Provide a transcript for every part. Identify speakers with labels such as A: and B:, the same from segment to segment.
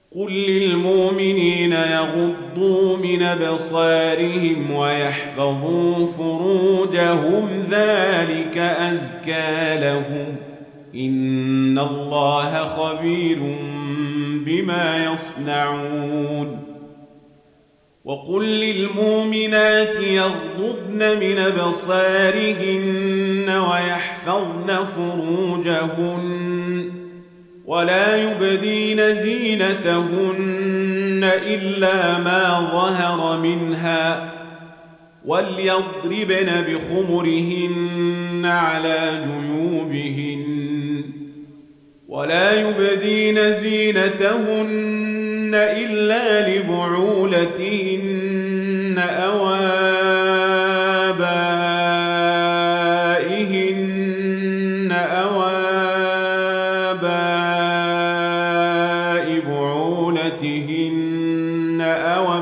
A: قل للمؤمنين يغضوا من أبصارهم ويحفظوا فروجهم ذلك أزكى لهم إن الله خبير بما يصنعون وقل للمؤمنات يغضضن من أبصارهن ويحفظن فروجهن ولا يبدين زينتهن إلا ما ظهر منها وليضربن بخمرهن على جيوبهن ولا يبدين زينتهن إلا لبعولتهن أو آبائهن أو آباء بعولتهن أو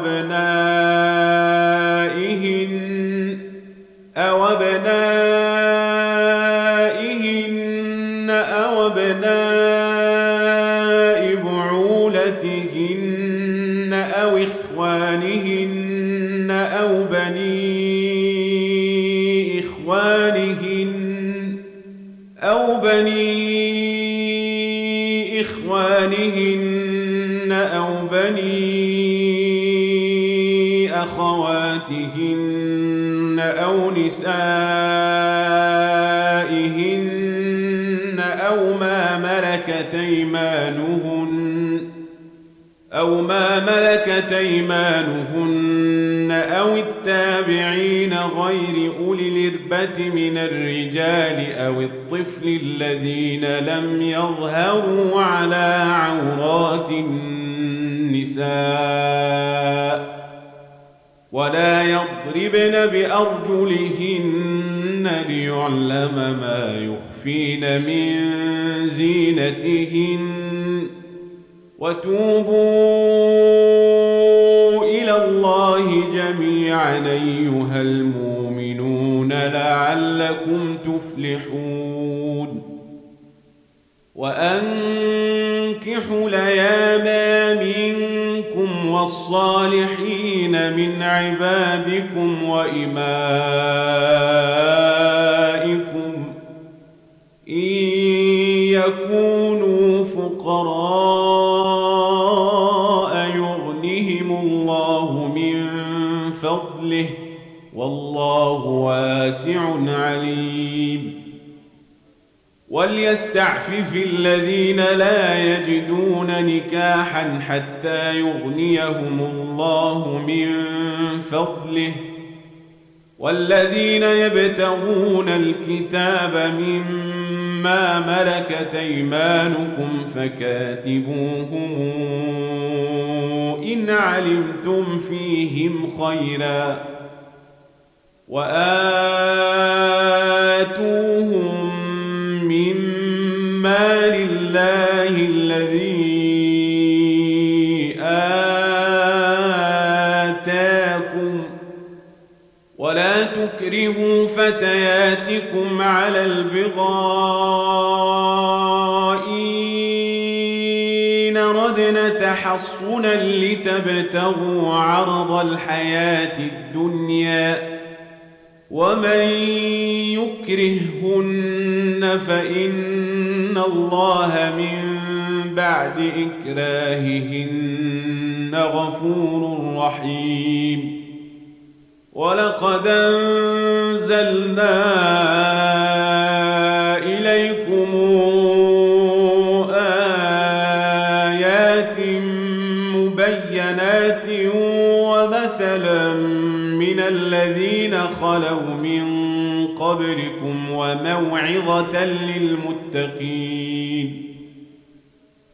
A: أبناء بعولتهن أو إخوانهن أو بني إخوانهن أو بني أخواتهن أو نسائهن أو ما ملكت أيمانهن أو التابعين غير أولي الإربة من الرجال أو الطفل الذين لم يظهروا على عورات النساء ولا يضربن بأرجلهن ليعلم ما يخفين من زينتهن وتوبوا إلى الله جميعا أيها المؤمنون لعلكم تفلحون وأنكحوا الأيام منكم والصالحين من عبادكم وإمائكم إن يكونوا فقراء يغنهم الله من فضله والله واسع عليم وليستعفف الذين لا يجدون نكاحا حتى يغنيهم الله من فضله والذين يبتغون الكتاب مما ملكت أيمانكم فكاتبوهم إن علمتم فيهم خيرا وآتوهم مما لله الذي آتاكم ولا تكرهوا فتياتكم على البغاء إن ردنا تحصنا لتبتغوا عرض الحياة الدنيا ومن يكرههن فإن الله من بعد إكراههن غفور رحيم ولقد أنزلنا إليكم آيات مبينات ومثلا من الذين خلوا من قبلكم وموعظة للمتقين